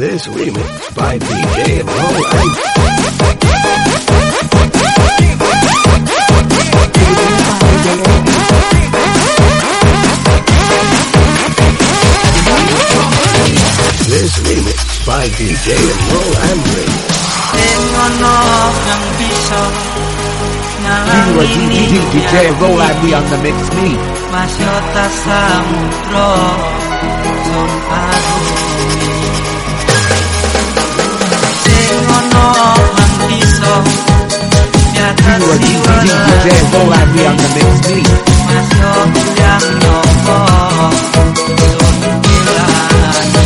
This remix by DJ Roland. This remix by DJ Roland. DJ Roland be on the mix me. Masyota samudra sun aruni sing ono nang bisa nyata DJ Roland be on the mix me. Masyota yang nyoba sun kilani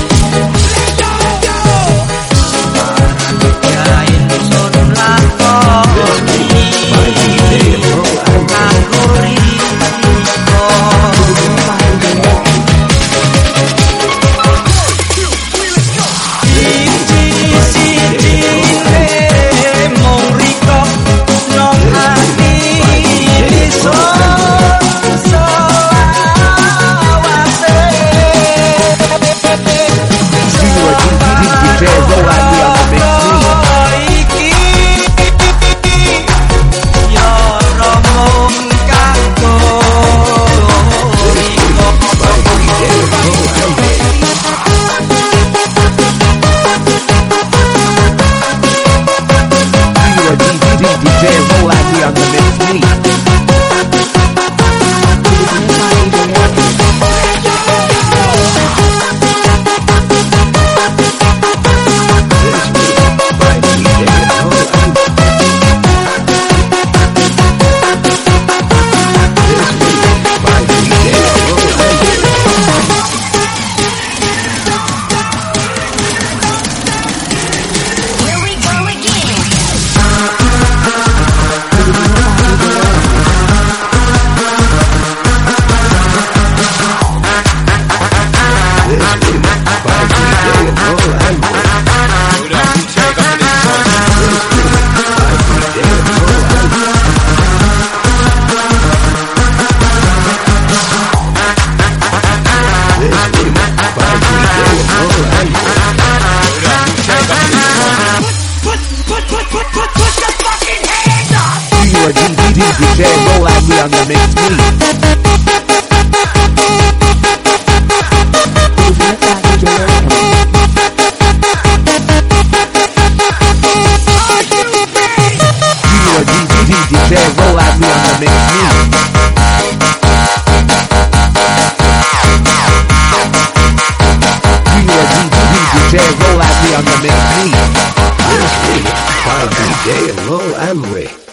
Jain sun lakoni Angkuri DJ Roland be on the mix me. DJ Roland be on the mix me. DJ Roland be on the mix me. This remix by DJ Roland.